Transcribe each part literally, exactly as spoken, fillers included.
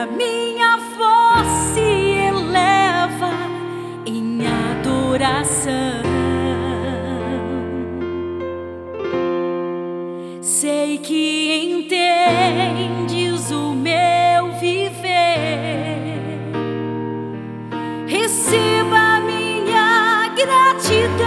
a minha voz se eleva em adoração. Sei que entendes o meu viver. Receba minha gratidão.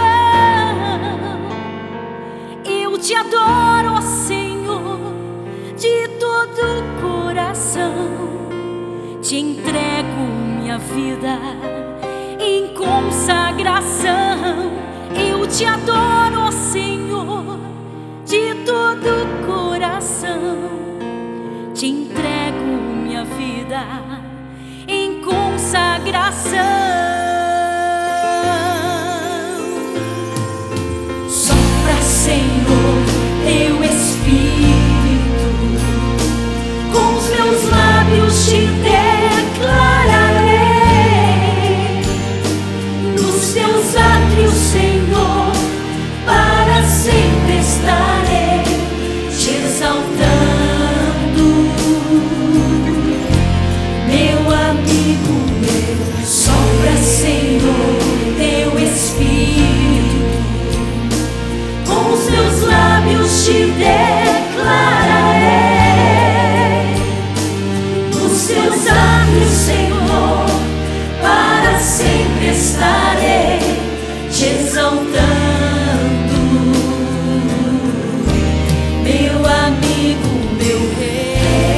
Eu te adoro, ó Senhor, de todo o coração. Te entrego minha vida em consagração. Eu te adoro, ó Senhor, de todo o coração. Te entrego minha vida em consagração. Sopra, Senhor, teu Espírito, com os meus lábios te declararei. Nos teus átrios, Senhor, para sempre estarei te exaltando. Meu amigo meu, sopra, Senhor, teu Espírito, com os meus lábios te declararei. Nos teus átrios, Senhor, para sempre estarei te exaltando. Meu amigo, meu rei.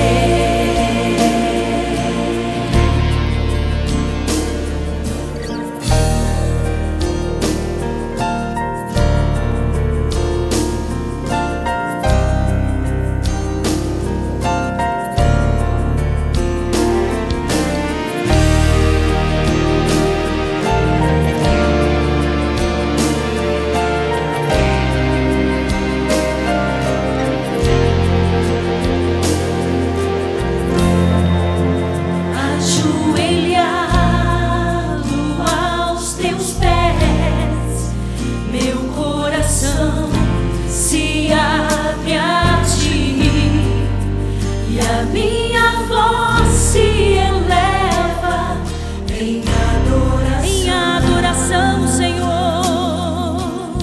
Se abre a ti e a minha voz se eleva em adoração, em adoração, Senhor.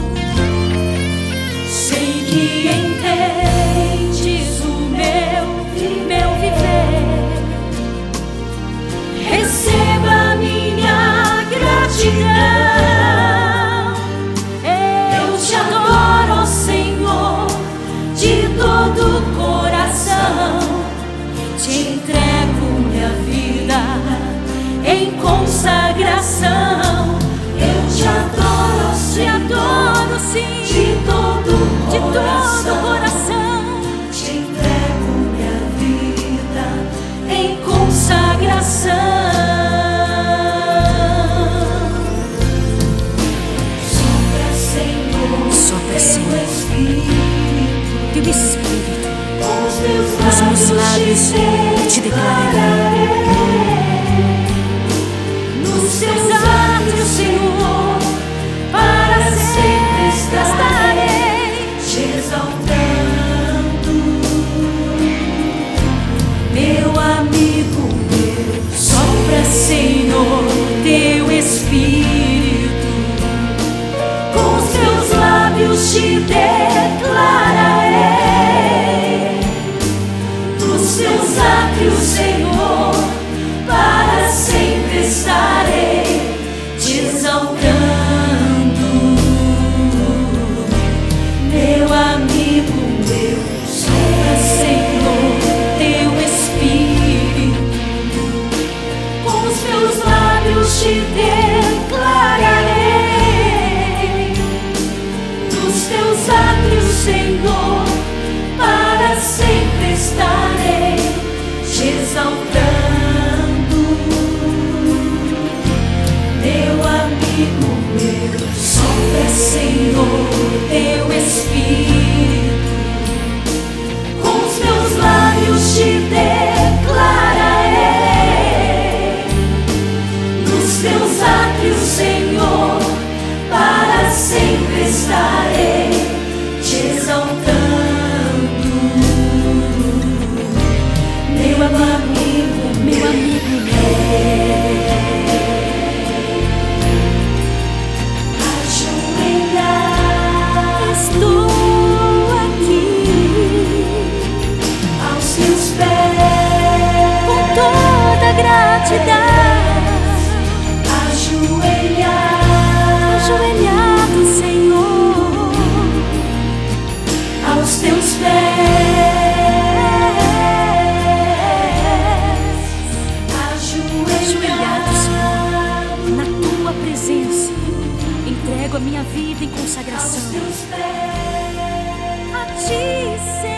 Sei que entendes o meu, meu viver. Receba minha gratidão. Todo coração te entrego minha vida em consagração. Eu te adoro, te adoro sim, de todo de coração. Todo coração te entrego minha vida em consagração. Sopra, Senhor, sopra, Senhor, teu Espírito, os meus lábios te declararei. Nos teus átrios, Senhor, para sempre estarei te exaltando. Meu amigo meu, sopra, Senhor, teu Espírito, com os teus lábios te declararei. Nos teus átrios, Senhor, para sempre estarei te exaltando. Meu amigo meu, sopra, Senhor, teu Espírito, com os meus lábios te declararei. Nos teus átrios, Senhor, para sempre estarei te exaltando. gratidão. Ajoelhado, ajoelhado, Senhor, aos teus pés. Ajoelhado, Senhor, na tua presença, entrego a minha vida em consagração a ti, Senhor.